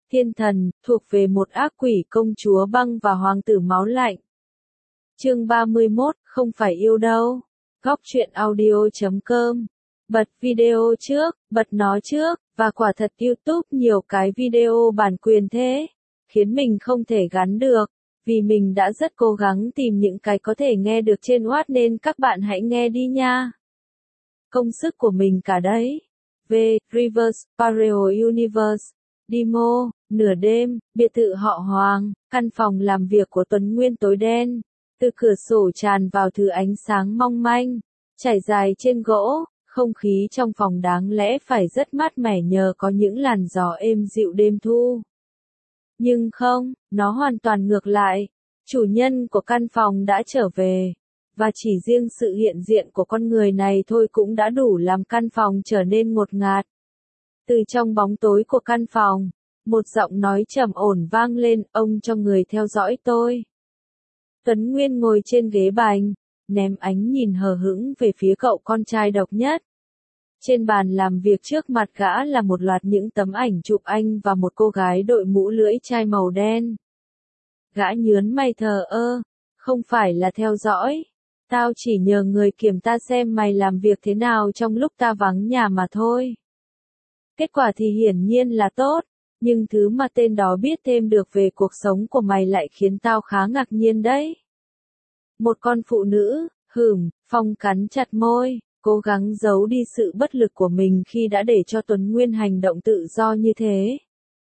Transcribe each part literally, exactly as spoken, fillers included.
Thiên thần, thuộc về một ác quỷ công chúa băng và hoàng tử máu lạnh. Chương ba mươi mốt, không phải yêu đâu. Góc truyện audio chấm com. Bật video trước, bật nó trước, và quả thật YouTube nhiều cái video bản quyền thế, khiến mình không thể gắn được, vì mình đã rất cố gắng tìm những cái có thể nghe được trên Watt nên các bạn hãy nghe đi nha. Công sức của mình cả đấy. V. Reverse Parallel Universe. Demo, nửa đêm, biệt thự họ Hoàng, căn phòng làm việc của Tuấn Nguyên tối đen. Từ cửa sổ tràn vào thứ ánh sáng mong manh, trải dài trên gỗ, không khí trong phòng đáng lẽ phải rất mát mẻ nhờ có những làn gió êm dịu đêm thu. Nhưng không, nó hoàn toàn ngược lại. Chủ nhân của căn phòng đã trở về, và chỉ riêng sự hiện diện của con người này thôi cũng đã đủ làm căn phòng trở nên ngột ngạt. Từ trong bóng tối của căn phòng, một giọng nói trầm ổn vang lên, ông cho người theo dõi tôi. Tuấn Nguyên ngồi trên ghế bành, ném ánh nhìn hờ hững về phía cậu con trai độc nhất. Trên bàn làm việc trước mặt gã là một loạt những tấm ảnh chụp anh và một cô gái đội mũ lưỡi chai màu đen. Gã nhớn mày thờ ơ, không phải là theo dõi. Tao chỉ nhờ người kiểm ta xem mày làm việc thế nào trong lúc ta vắng nhà mà thôi. Kết quả thì hiển nhiên là tốt, nhưng thứ mà tên đó biết thêm được về cuộc sống của mày lại khiến tao khá ngạc nhiên đấy. Một con phụ nữ, hửm, Phong cắn chặt môi, cố gắng giấu đi sự bất lực của mình khi đã để cho Tuấn Nguyên hành động tự do như thế.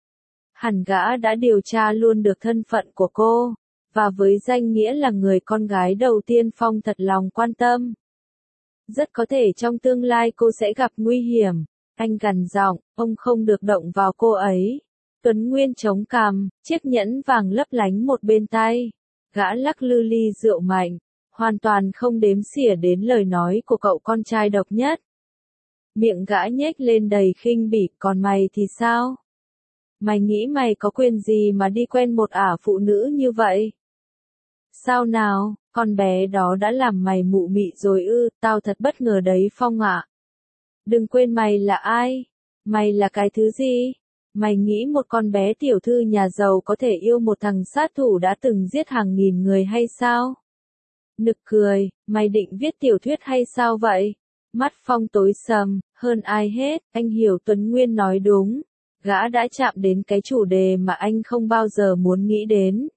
Hẳn gã đã điều tra luôn được thân phận của cô, và với danh nghĩa là người con gái đầu tiên Phong thật lòng quan tâm. Rất có thể trong tương lai cô sẽ gặp nguy hiểm, anh gằn giọng, ông không được động vào cô ấy. Tuấn Nguyên chống cằm, chiếc nhẫn vàng lấp lánh một bên tay. Gã lắc lư ly rượu mạnh, hoàn toàn không đếm xỉa đến lời nói của cậu con trai độc nhất. Miệng gã nhếch lên đầy khinh bỉ, còn mày thì sao? Mày nghĩ mày có quyền gì mà đi quen một ả phụ nữ như vậy? Sao nào, con bé đó đã làm mày mụ mị rồi ư, tao thật bất ngờ đấy Phong ạ. Đừng quên mày là ai? Mày là cái thứ gì? Mày nghĩ một con bé tiểu thư nhà giàu có thể yêu một thằng sát thủ đã từng giết hàng nghìn người hay sao? Nực cười, mày định viết tiểu thuyết hay sao vậy? Mắt Phong tối sầm, hơn ai hết, anh hiểu Tuấn Nguyên nói đúng. Gã đã chạm đến cái chủ đề mà anh không bao giờ muốn nghĩ đến.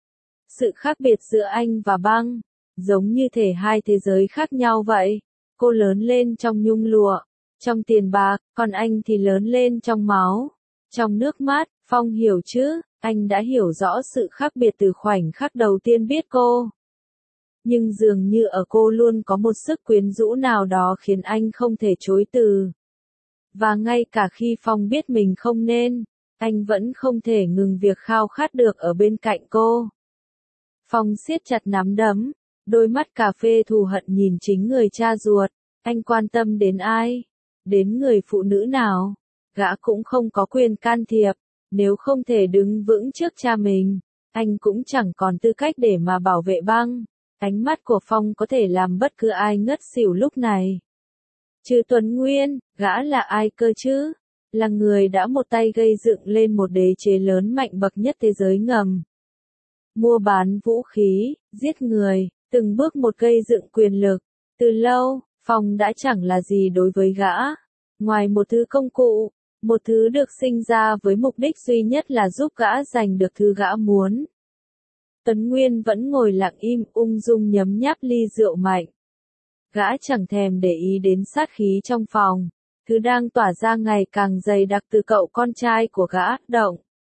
Sự khác biệt giữa anh và băng, giống như thể hai thế giới khác nhau vậy. Cô lớn lên trong nhung lụa, trong tiền bạc, còn anh thì lớn lên trong máu, trong nước mắt. Phong hiểu chứ, anh đã hiểu rõ sự khác biệt từ khoảnh khắc đầu tiên biết cô. Nhưng dường như ở cô luôn có một sức quyến rũ nào đó khiến anh không thể chối từ. Và ngay cả khi Phong biết mình không nên, anh vẫn không thể ngừng việc khao khát được ở bên cạnh cô. Phong siết chặt nắm đấm, đôi mắt cà phê thù hận nhìn chính người cha ruột. Anh quan tâm đến ai? Đến người phụ nữ nào? Gã cũng không có quyền can thiệp. Nếu không thể đứng vững trước cha mình, anh cũng chẳng còn tư cách để mà bảo vệ băng. Ánh mắt của Phong có thể làm bất cứ ai ngất xỉu lúc này. Chứ Tuấn Nguyên, gã là ai cơ chứ? Là người đã một tay gây dựng lên một đế chế lớn mạnh bậc nhất thế giới ngầm. Mua bán vũ khí, giết người, từng bước một gây dựng quyền lực. Từ lâu, Phong đã chẳng là gì đối với gã. Ngoài một thứ công cụ, một thứ được sinh ra với mục đích duy nhất là giúp gã giành được thứ gã muốn. Tuấn Nguyên vẫn ngồi lặng im ung dung nhấm nháp ly rượu mạnh. Gã chẳng thèm để ý đến sát khí trong phòng, thứ đang tỏa ra ngày càng dày đặc từ cậu con trai của gã. Động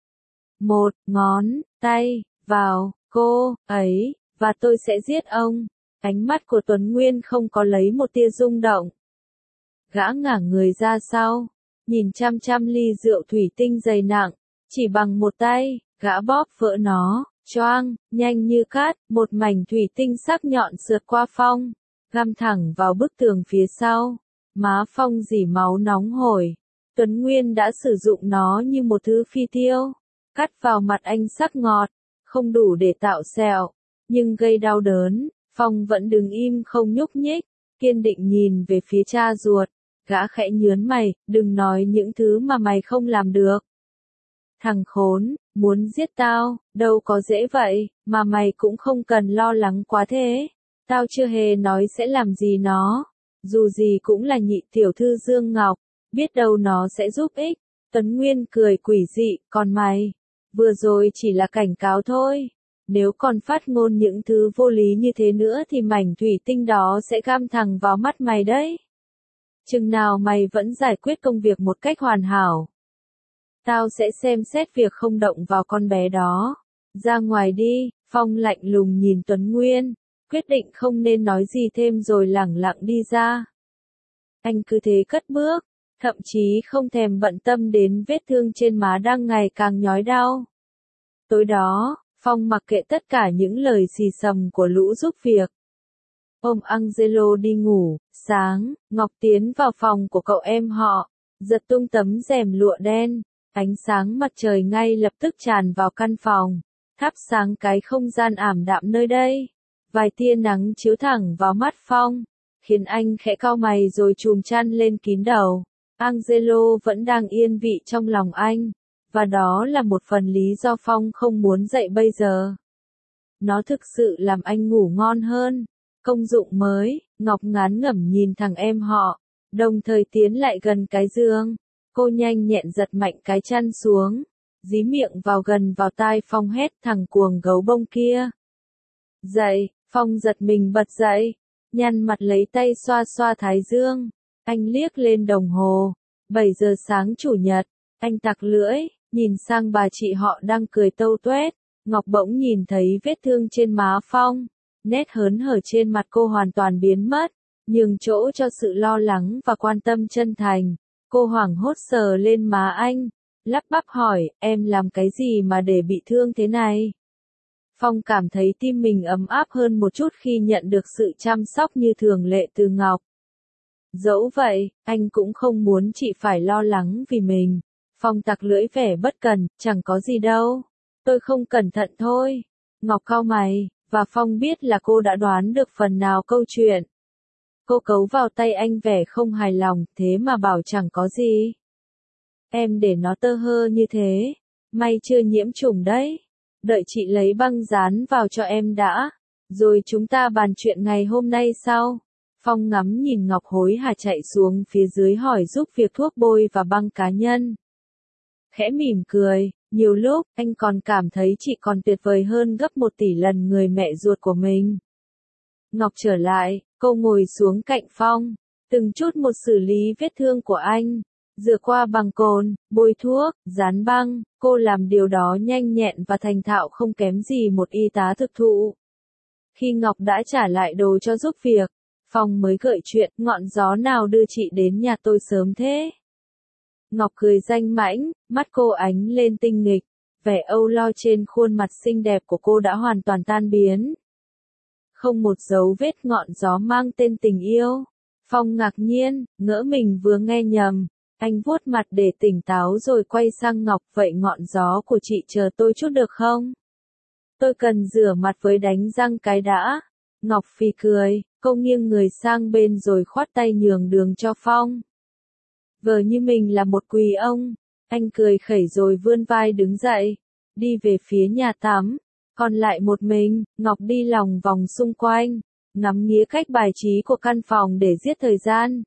một ngón tay vào cô ấy, và tôi sẽ giết ông. Ánh mắt của Tuấn Nguyên không có lấy một tia rung động. Gã ngả người ra sau, nhìn chăm chăm ly rượu thủy tinh dày nặng, chỉ bằng một tay, gã bóp vỡ nó. Choang, nhanh như cát, một mảnh thủy tinh sắc nhọn sượt qua Phong, găm thẳng vào bức tường phía sau. Má Phong rỉ máu nóng hổi. Tuấn Nguyên đã sử dụng nó như một thứ phi tiêu, cắt vào mặt anh sắc ngọt, không đủ để tạo sẹo, nhưng gây đau đớn. Phong vẫn đứng im không nhúc nhích, kiên định nhìn về phía cha ruột. Gã khẽ nhớn mày, đừng nói những thứ mà mày không làm được. Thằng khốn, muốn giết tao, đâu có dễ vậy, mà mày cũng không cần lo lắng quá thế. Tao chưa hề nói sẽ làm gì nó. Dù gì cũng là nhị tiểu thư Dương Ngọc, biết đâu nó sẽ giúp ích. Tuấn Nguyên cười quỷ dị, còn mày, vừa rồi chỉ là cảnh cáo thôi. Nếu còn phát ngôn những thứ vô lý như thế nữa thì mảnh thủy tinh đó sẽ găm thẳng vào mắt mày đấy. Chừng nào mày vẫn giải quyết công việc một cách hoàn hảo, tao sẽ xem xét việc không động vào con bé đó. Ra ngoài đi, Phong lạnh lùng nhìn Tuấn Nguyên, quyết định không nên nói gì thêm rồi lẳng lặng đi ra. Anh cứ thế cất bước, thậm chí không thèm bận tâm đến vết thương trên má đang ngày càng nhói đau. Tối đó, Phong mặc kệ tất cả những lời xì xầm của lũ giúp việc, ôm Angelo đi ngủ. Sáng, Ngọc tiến vào phòng của cậu em họ, giật tung tấm rèm lụa đen. Ánh sáng mặt trời ngay lập tức tràn vào căn phòng, thắp sáng cái không gian ảm đạm nơi đây. Vài tia nắng chiếu thẳng vào mắt Phong, khiến anh khẽ cau mày rồi chùm chăn lên kín đầu. Angelo vẫn đang yên vị trong lòng anh, và đó là một phần lý do Phong không muốn dậy bây giờ. Nó thực sự làm anh ngủ ngon hơn. Công dụng mới, Ngọc ngán ngẩm nhìn thằng em họ, đồng thời tiến lại gần cái giường. Cô nhanh nhẹn giật mạnh cái chăn xuống, dí miệng vào gần vào tai Phong hét thằng cuồng gấu bông kia. Dậy, Phong giật mình bật dậy, nhăn mặt lấy tay xoa xoa thái dương. Anh liếc lên đồng hồ, bảy giờ sáng chủ nhật, anh tặc lưỡi, nhìn sang bà chị họ đang cười tâu tuét. Ngọc bỗng nhìn thấy vết thương trên má Phong, nét hớn hở trên mặt cô hoàn toàn biến mất, nhường chỗ cho sự lo lắng và quan tâm chân thành. Cô hoảng hốt sờ lên má anh, lắp bắp hỏi, em làm cái gì mà để bị thương thế này? Phong cảm thấy tim mình ấm áp hơn một chút khi nhận được sự chăm sóc như thường lệ từ Ngọc. Dẫu vậy, anh cũng không muốn chị phải lo lắng vì mình. Phong tặc lưỡi vẻ bất cần, chẳng có gì đâu. Tôi không cẩn thận thôi. Ngọc cau mày, và Phong biết là cô đã đoán được phần nào câu chuyện. Cô cấu vào tay anh vẻ không hài lòng, thế mà bảo chẳng có gì. Em để nó tơ hơ như thế, may chưa nhiễm trùng đấy. Đợi chị lấy băng dán vào cho em đã, rồi chúng ta bàn chuyện ngày hôm nay sau. Phong ngắm nhìn Ngọc hối hả chạy xuống phía dưới hỏi giúp việc thuốc bôi và băng cá nhân. Khẽ mỉm cười, nhiều lúc, anh còn cảm thấy chị còn tuyệt vời hơn gấp một tỷ lần người mẹ ruột của mình. Ngọc trở lại, cô ngồi xuống cạnh Phong, từng chút một xử lý vết thương của anh, rửa qua bằng cồn, bôi thuốc, dán băng, cô làm điều đó nhanh nhẹn và thành thạo không kém gì một y tá thực thụ. Khi Ngọc đã trả lại đồ cho giúp việc, Phong mới gợi chuyện, ngọn gió nào đưa chị đến nhà tôi sớm thế? Ngọc cười danh mãnh, mắt cô ánh lên tinh nghịch, vẻ âu lo trên khuôn mặt xinh đẹp của cô đã hoàn toàn tan biến. Không một dấu vết ngọn gió mang tên tình yêu. Phong ngạc nhiên, ngỡ mình vừa nghe nhầm. Anh vuốt mặt để tỉnh táo rồi quay sang Ngọc, vậy ngọn gió của chị chờ tôi chút được không? Tôi cần rửa mặt với đánh răng cái đã. Ngọc phì cười, cô nghiêng người sang bên rồi khoát tay nhường đường cho Phong. Vờ như mình là một quỳ ông. Anh cười khẩy rồi vươn vai đứng dậy, đi về phía nhà tắm. Còn lại một mình, Ngọc đi lòng vòng xung quanh, ngắm nghía cách bài trí của căn phòng để giết thời gian.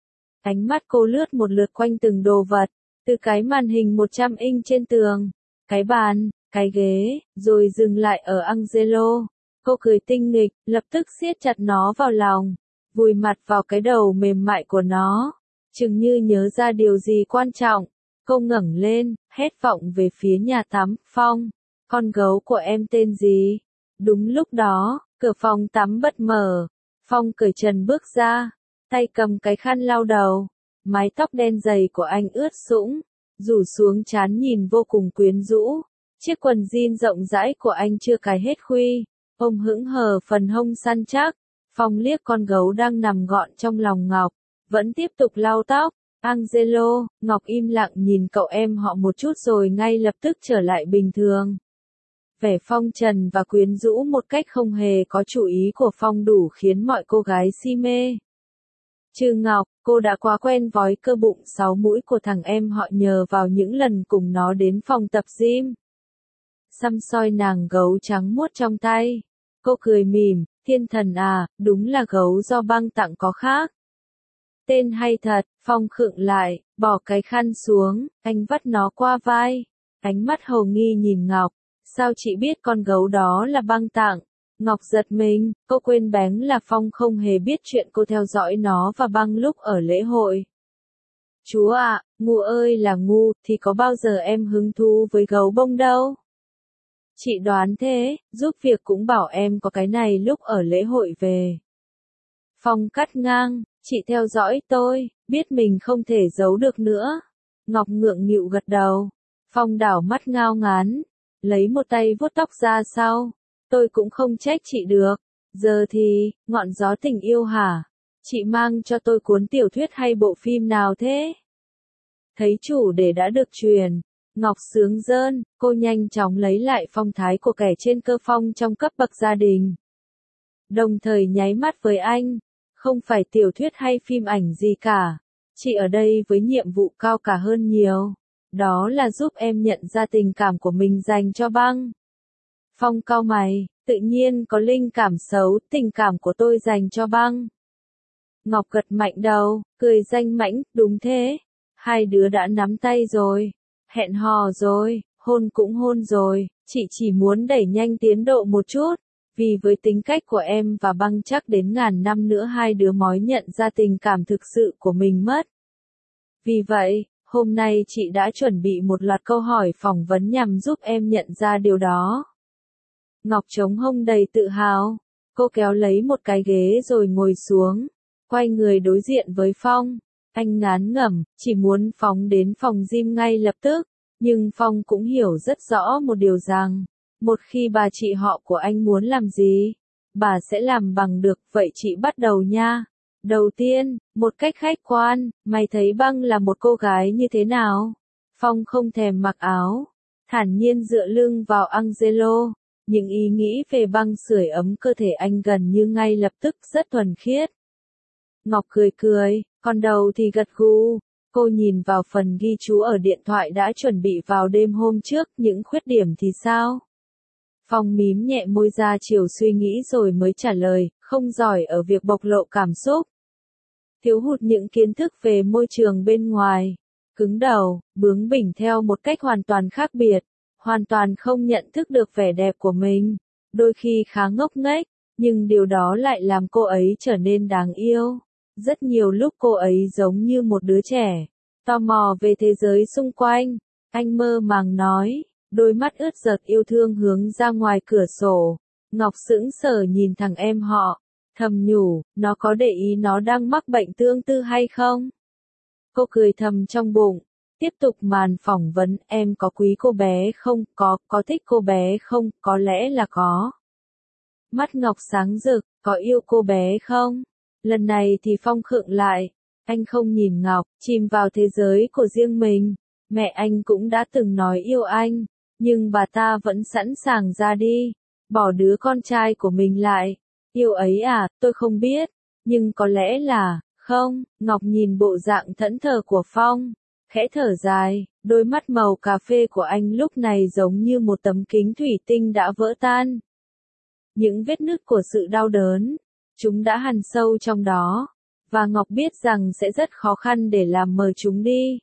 Ánh mắt cô lướt một lượt quanh từng đồ vật, từ cái màn hình một trăm inch trên tường, cái bàn, cái ghế, rồi dừng lại ở Angelo. Cô cười tinh nghịch, lập tức siết chặt nó vào lòng, vùi mặt vào cái đầu mềm mại của nó, chừng như nhớ ra điều gì quan trọng. Cô ngẩng lên, hét vọng về phía nhà tắm, Phong, con gấu của em tên gì? Đúng lúc đó, cửa phòng tắm bật mở, Phong cởi trần bước ra, tay cầm cái khăn lau đầu, mái tóc đen dày của anh ướt sũng, rủ xuống trán nhìn vô cùng quyến rũ. Chiếc quần jean rộng rãi của anh chưa cài hết khuy, ôm hững hờ phần hông săn chắc. Phong liếc con gấu đang nằm gọn trong lòng Ngọc, vẫn tiếp tục lau tóc. Angelo, Ngọc im lặng nhìn cậu em họ một chút rồi ngay lập tức trở lại bình thường. Vẻ phong trần và quyến rũ một cách không hề có chủ ý của Phong đủ khiến mọi cô gái si mê. Trừ Ngọc, cô đã quá quen vói cơ bụng sáu mũi của thằng em họ nhờ vào những lần cùng nó đến phòng tập gym. Xăm soi nàng gấu trắng muốt trong tay. Cô cười mỉm, thiên thần à, đúng là gấu do băng tặng có khác. Tên hay thật, Phong khựng lại, bỏ cái khăn xuống, anh vắt nó qua vai. Ánh mắt hồ nghi nhìn Ngọc, sao chị biết con gấu đó là băng tặng? Ngọc giật mình, cô quên bén là Phong không hề biết chuyện cô theo dõi nó và băng lúc ở lễ hội. Chúa ạ, ngu ơi là ngu, thì có bao giờ em hứng thú với gấu bông đâu. Chị đoán thế, giúp việc cũng bảo em có cái này lúc ở lễ hội về. Phong cắt ngang, chị theo dõi tôi, biết mình không thể giấu được nữa. Ngọc ngượng nghịu gật đầu. Phong đảo mắt ngao ngán, lấy một tay vuốt tóc ra sau. Tôi cũng không trách chị được. Giờ thì, ngọn gió tình yêu hả? Chị mang cho tôi cuốn tiểu thuyết hay bộ phim nào thế? Thấy chủ đề đã được truyền, Ngọc sướng rơn, cô nhanh chóng lấy lại phong thái của kẻ trên cơ phong trong cấp bậc gia đình. Đồng thời nháy mắt với anh, không phải tiểu thuyết hay phim ảnh gì cả. Chị ở đây với nhiệm vụ cao cả hơn nhiều. Đó là giúp em nhận ra tình cảm của mình dành cho băng. Phong cau mày, tự nhiên có linh cảm xấu, tình cảm của tôi dành cho băng. Ngọc gật mạnh đầu, cười danh mãnh, đúng thế. Hai đứa đã nắm tay rồi, hẹn hò rồi, hôn cũng hôn rồi, chị chỉ muốn đẩy nhanh tiến độ một chút. Vì với tính cách của em và băng chắc đến ngàn năm nữa hai đứa mới nhận ra tình cảm thực sự của mình mất. Vì vậy, hôm nay chị đã chuẩn bị một loạt câu hỏi phỏng vấn nhằm giúp em nhận ra điều đó. Ngọc chống hông đầy tự hào. Cô kéo lấy một cái ghế rồi ngồi xuống. Quay người đối diện với Phong. Anh ngán ngẩm, chỉ muốn phóng đến phòng gym ngay lập tức. Nhưng Phong cũng hiểu rất rõ một điều rằng, một khi bà chị họ của anh muốn làm gì, bà sẽ làm bằng được, vậy chị bắt đầu nha. Đầu tiên, một cách khách quan, mày thấy băng là một cô gái như thế nào? Phong không thèm mặc áo, thản nhiên dựa lưng vào Angelo. Những ý nghĩ về băng sưởi ấm cơ thể anh gần như ngay lập tức rất thuần khiết. Ngọc cười cười, còn đầu thì gật gù. Cô nhìn vào phần ghi chú ở điện thoại đã chuẩn bị vào đêm hôm trước, những khuyết điểm thì sao? Phong mím nhẹ môi ra chiều suy nghĩ rồi mới trả lời, không giỏi ở việc bộc lộ cảm xúc. Thiếu hụt những kiến thức về môi trường bên ngoài. Cứng đầu, bướng bỉnh theo một cách hoàn toàn khác biệt. Hoàn toàn không nhận thức được vẻ đẹp của mình. Đôi khi khá ngốc nghếch, nhưng điều đó lại làm cô ấy trở nên đáng yêu. Rất nhiều lúc cô ấy giống như một đứa trẻ, tò mò về thế giới xung quanh. Anh mơ màng nói, đôi mắt ướt giật yêu thương hướng ra ngoài cửa sổ. Ngọc sững sờ nhìn thằng em họ, thầm nhủ, nó có để ý nó đang mắc bệnh tương tư hay không? Cô cười thầm trong bụng. Tiếp tục màn phỏng vấn, em có quý cô bé không? Có, có thích cô bé không? Có lẽ là có. Mắt Ngọc sáng rực, có yêu cô bé không? Lần này thì Phong khựng lại. Anh không nhìn Ngọc, chìm vào thế giới của riêng mình. Mẹ anh cũng đã từng nói yêu anh, nhưng bà ta vẫn sẵn sàng ra đi, bỏ đứa con trai của mình lại. Yêu ấy à, tôi không biết, nhưng có lẽ là, không. Ngọc nhìn bộ dạng thẫn thờ của Phong, khẽ thở dài, đôi mắt màu cà phê của anh lúc này giống như một tấm kính thủy tinh đã vỡ tan. Những vết nứt của sự đau đớn, chúng đã hằn sâu trong đó, và Ngọc biết rằng sẽ rất khó khăn để làm mờ chúng đi.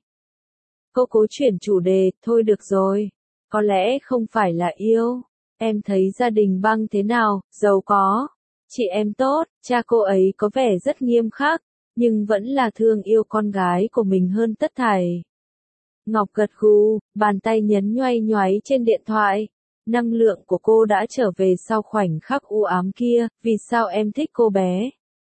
Cô cố chuyển chủ đề, thôi được rồi, có lẽ không phải là yêu. Em thấy gia đình băng thế nào, giàu có, chị em tốt, cha cô ấy có vẻ rất nghiêm khắc, nhưng vẫn là thương yêu con gái của mình hơn tất thảy. Ngọc gật gù, bàn tay nhấn nhoay nhoáy trên điện thoại. Năng lượng của cô đã trở về sau khoảnh khắc u ám kia, vì sao em thích cô bé?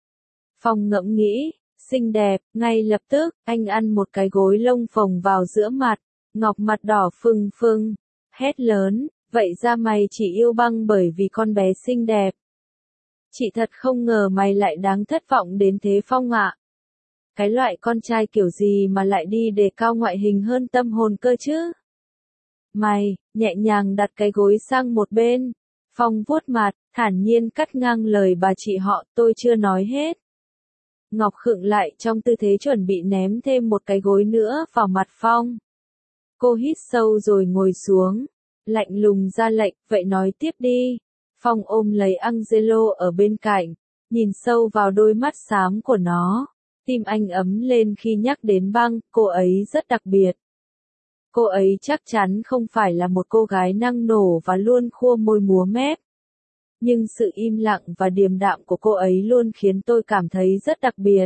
Phong ngẫm nghĩ, xinh đẹp, ngay lập tức, anh ăn một cái gối lông phồng vào giữa mặt. Ngọc mặt đỏ phừng phừng, hét lớn, vậy ra mày chỉ yêu băng bởi vì con bé xinh đẹp. Chị thật không ngờ mày lại đáng thất vọng đến thế Phong ạ. Cái loại con trai kiểu gì mà lại đi đề cao ngoại hình hơn tâm hồn cơ chứ? Mày, nhẹ nhàng đặt cái gối sang một bên. Phong vuốt mặt, thản nhiên cắt ngang lời bà chị họ, tôi chưa nói hết. Ngọc khựng lại trong tư thế chuẩn bị ném thêm một cái gối nữa vào mặt Phong. Cô hít sâu rồi ngồi xuống, lạnh lùng ra lệnh, vậy nói tiếp đi. Phong ôm lấy Angelo ở bên cạnh, nhìn sâu vào đôi mắt xám của nó. Tim anh ấm lên khi nhắc đến băng, cô ấy rất đặc biệt. Cô ấy chắc chắn không phải là một cô gái năng nổ và luôn khua môi múa mép. Nhưng sự im lặng và điềm đạm của cô ấy luôn khiến tôi cảm thấy rất đặc biệt.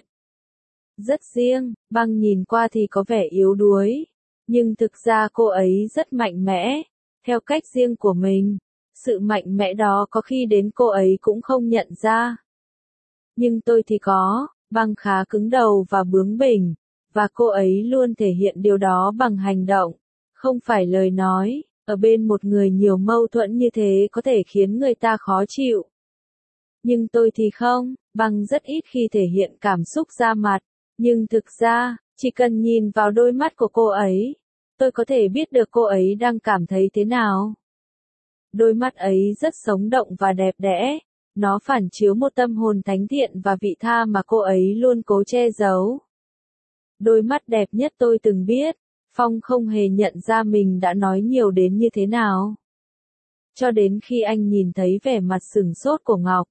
Rất riêng, băng nhìn qua thì có vẻ yếu đuối. Nhưng thực ra cô ấy rất mạnh mẽ, theo cách riêng của mình. Sự mạnh mẽ đó có khi đến cô ấy cũng không nhận ra. Nhưng tôi thì có, băng khá cứng đầu và bướng bỉnh, và cô ấy luôn thể hiện điều đó bằng hành động, không phải lời nói. Ở bên một người nhiều mâu thuẫn như thế có thể khiến người ta khó chịu. Nhưng tôi thì không, băng rất ít khi thể hiện cảm xúc ra mặt, nhưng thực ra, chỉ cần nhìn vào đôi mắt của cô ấy, tôi có thể biết được cô ấy đang cảm thấy thế nào. Đôi mắt ấy rất sống động và đẹp đẽ, nó phản chiếu một tâm hồn thánh thiện và vị tha mà cô ấy luôn cố che giấu. Đôi mắt đẹp nhất tôi từng biết. Phong không hề nhận ra mình đã nói nhiều đến như thế nào. Cho đến khi anh nhìn thấy vẻ mặt sửng sốt của Ngọc.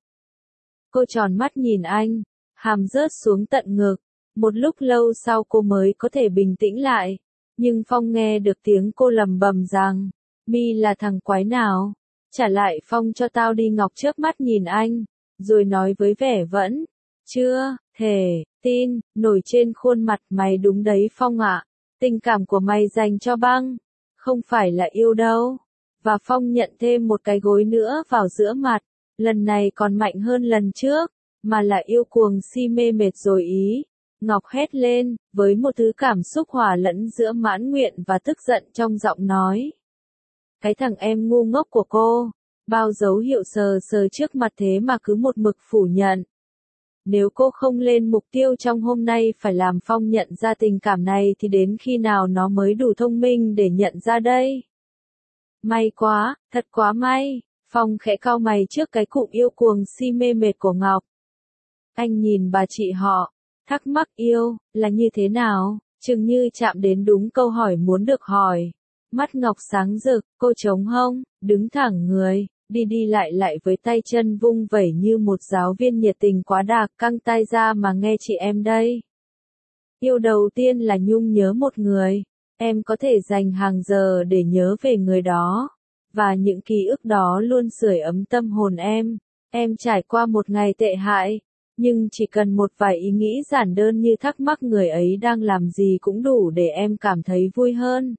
Cô tròn mắt nhìn anh, hàm rớt xuống tận ngực. Một lúc lâu sau cô mới có thể bình tĩnh lại. Nhưng Phong nghe được tiếng cô lầm bầm rằng, mi là thằng quái nào? Trả lại Phong cho tao đi. Ngọc chớp mắt nhìn anh, rồi nói với vẻ vẫn chưa thể tin nổi trên khuôn mặt. Mày đúng đấy Phong ạ. Tình cảm của mày dành cho băng, không phải là yêu đâu. Và Phong nhận thêm một cái gối nữa vào giữa mặt, lần này còn mạnh hơn lần trước, mà là yêu cuồng si mê mệt rồi ý. Ngọc hét lên, với một thứ cảm xúc hòa lẫn giữa mãn nguyện và tức giận trong giọng nói. Cái thằng em ngu ngốc của cô, bao dấu hiệu sờ sờ trước mặt thế mà cứ một mực phủ nhận. Nếu cô không lên mục tiêu trong hôm nay phải làm Phong nhận ra tình cảm này thì đến khi nào nó mới đủ thông minh để nhận ra đây? May quá, thật quá may. Phong khẽ cau mày trước cái cụm yêu cuồng si mê mệt của Ngọc. Anh nhìn bà chị họ, thắc mắc yêu, là như thế nào? Chừng như chạm đến đúng câu hỏi muốn được hỏi. Mắt Ngọc sáng rực, cô trống hông, đứng thẳng người. Đi đi lại lại với tay chân vung vẩy như một giáo viên nhiệt tình quá đà, căng tai ra mà nghe chị em đây. Yêu đầu tiên là nhung nhớ một người, em có thể dành hàng giờ để nhớ về người đó, và những ký ức đó luôn sưởi ấm tâm hồn em. Em trải qua một ngày tệ hại, nhưng chỉ cần một vài ý nghĩ giản đơn như thắc mắc người ấy đang làm gì cũng đủ để em cảm thấy vui hơn.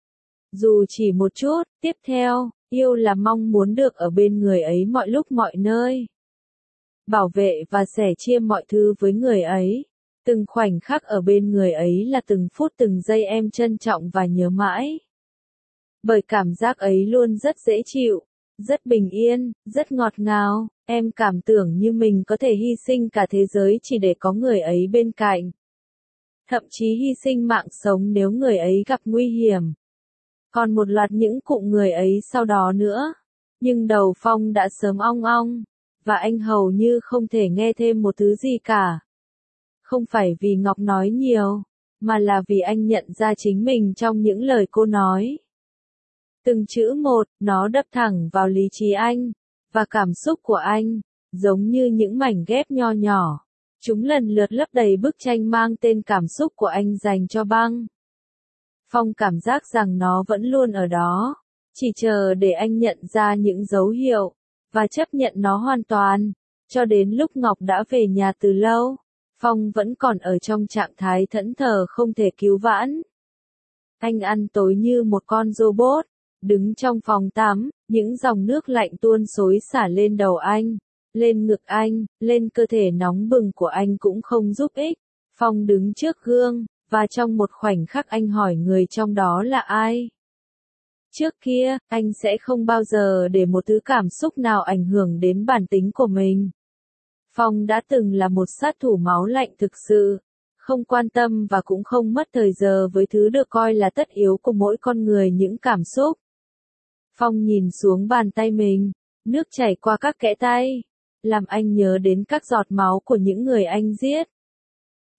Dù chỉ một chút. Tiếp theo, yêu là mong muốn được ở bên người ấy mọi lúc mọi nơi. Bảo vệ và sẻ chia mọi thứ với người ấy. Từng khoảnh khắc ở bên người ấy là từng phút từng giây em trân trọng và nhớ mãi. Bởi cảm giác ấy luôn rất dễ chịu, rất bình yên, rất ngọt ngào, em cảm tưởng như mình có thể hy sinh cả thế giới chỉ để có người ấy bên cạnh. Thậm chí hy sinh mạng sống nếu người ấy gặp nguy hiểm. Còn một loạt những cụm người ấy sau đó nữa. Nhưng đầu Phong đã sớm ong ong, và anh hầu như không thể nghe thêm một thứ gì cả. Không phải vì Ngọc nói nhiều, mà là vì anh nhận ra chính mình trong những lời cô nói. Từng chữ một, nó đập thẳng vào lý trí anh, và cảm xúc của anh, giống như những mảnh ghép nho nhỏ. Chúng lần lượt lấp đầy bức tranh mang tên cảm xúc của anh dành cho băng. Phong cảm giác rằng nó vẫn luôn ở đó, chỉ chờ để anh nhận ra những dấu hiệu, và chấp nhận nó hoàn toàn. Cho đến lúc Ngọc đã về nhà từ lâu, Phong vẫn còn ở trong trạng thái thẫn thờ không thể cứu vãn. Anh ăn tối như một con robot, đứng trong phòng tắm, những dòng nước lạnh tuôn xối xả lên đầu anh, lên ngực anh, lên cơ thể nóng bừng của anh cũng không giúp ích. Phong đứng trước gương, và trong một khoảnh khắc anh hỏi người trong đó là ai. Trước kia, anh sẽ không bao giờ để một thứ cảm xúc nào ảnh hưởng đến bản tính của mình. Phong đã từng là một sát thủ máu lạnh thực sự, không quan tâm và cũng không mất thời giờ với thứ được coi là tất yếu của mỗi con người, những cảm xúc. Phong nhìn xuống bàn tay mình, nước chảy qua các kẽ tay, làm anh nhớ đến các giọt máu của những người anh giết.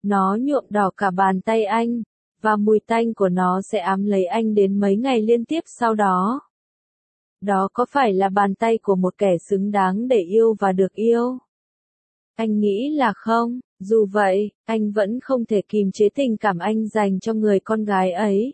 Nó nhuộm đỏ cả bàn tay anh, và mùi tanh của nó sẽ ám lấy anh đến mấy ngày liên tiếp sau đó. Đó có phải là bàn tay của một kẻ xứng đáng để yêu và được yêu? Anh nghĩ là không, dù vậy, anh vẫn không thể kìm chế tình cảm anh dành cho người con gái ấy.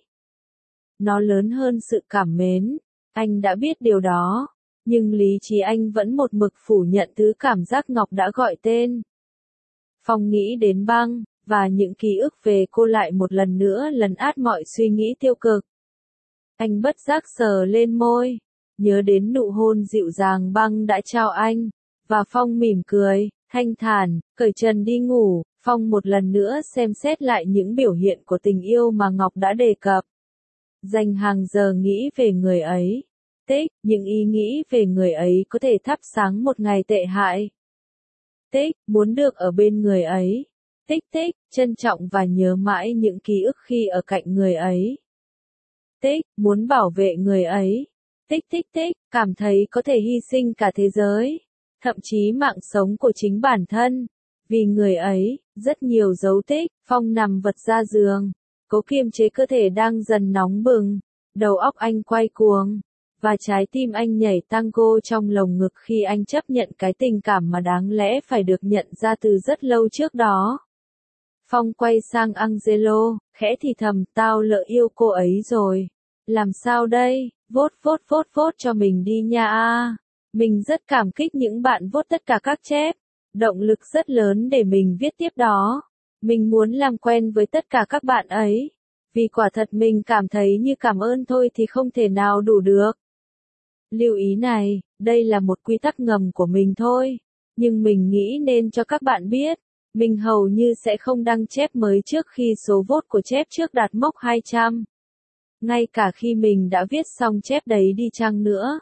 Nó lớn hơn sự cảm mến, anh đã biết điều đó, nhưng lý trí anh vẫn một mực phủ nhận thứ cảm giác Ngọc đã gọi tên. Phong nghĩ đến băng, và những ký ức về cô lại một lần nữa lấn át mọi suy nghĩ tiêu cực. Anh bất giác sờ lên môi, nhớ đến nụ hôn dịu dàng băng đã trao anh, và Phong mỉm cười, thanh thản, cởi trần đi ngủ. Phong một lần nữa xem xét lại những biểu hiện của tình yêu mà Ngọc đã đề cập. Dành hàng giờ nghĩ về người ấy. Tích, những ý nghĩ về người ấy có thể thắp sáng một ngày tệ hại. Tích, muốn được ở bên người ấy. Tích tích, trân trọng và nhớ mãi những ký ức khi ở cạnh người ấy. Tích, muốn bảo vệ người ấy. Tích tích tích, cảm thấy có thể hy sinh cả thế giới, thậm chí mạng sống của chính bản thân. Vì người ấy, rất nhiều dấu tích. Phong nằm vật ra giường, cố kiềm chế cơ thể đang dần nóng bừng, đầu óc anh quay cuồng, và trái tim anh nhảy tango trong lồng ngực khi anh chấp nhận cái tình cảm mà đáng lẽ phải được nhận ra từ rất lâu trước đó. Phong quay sang Angelo, khẽ thì thầm, tao lỡ yêu cô ấy rồi. Làm sao đây? Vốt vốt vốt vốt cho mình đi nha a. Mình rất cảm kích những bạn vốt tất cả các chép. Động lực rất lớn để mình viết tiếp đó. Mình muốn làm quen với tất cả các bạn ấy. Vì quả thật mình cảm thấy như cảm ơn thôi thì không thể nào đủ được. Lưu ý này, đây là một quy tắc ngầm của mình thôi. Nhưng mình nghĩ nên cho các bạn biết. Mình hầu như sẽ không đăng chép mới trước khi số vote của chép trước đạt mốc hai trăm. Ngay cả khi mình đã viết xong chép đấy đi chăng nữa.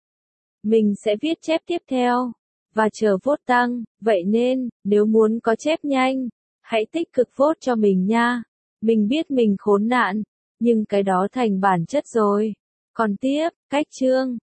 Mình sẽ viết chép tiếp theo. Và chờ vote tăng. Vậy nên, nếu muốn có chép nhanh, hãy tích cực vote cho mình nha. Mình biết mình khốn nạn. Nhưng cái đó thành bản chất rồi. Còn tiếp, cách chương.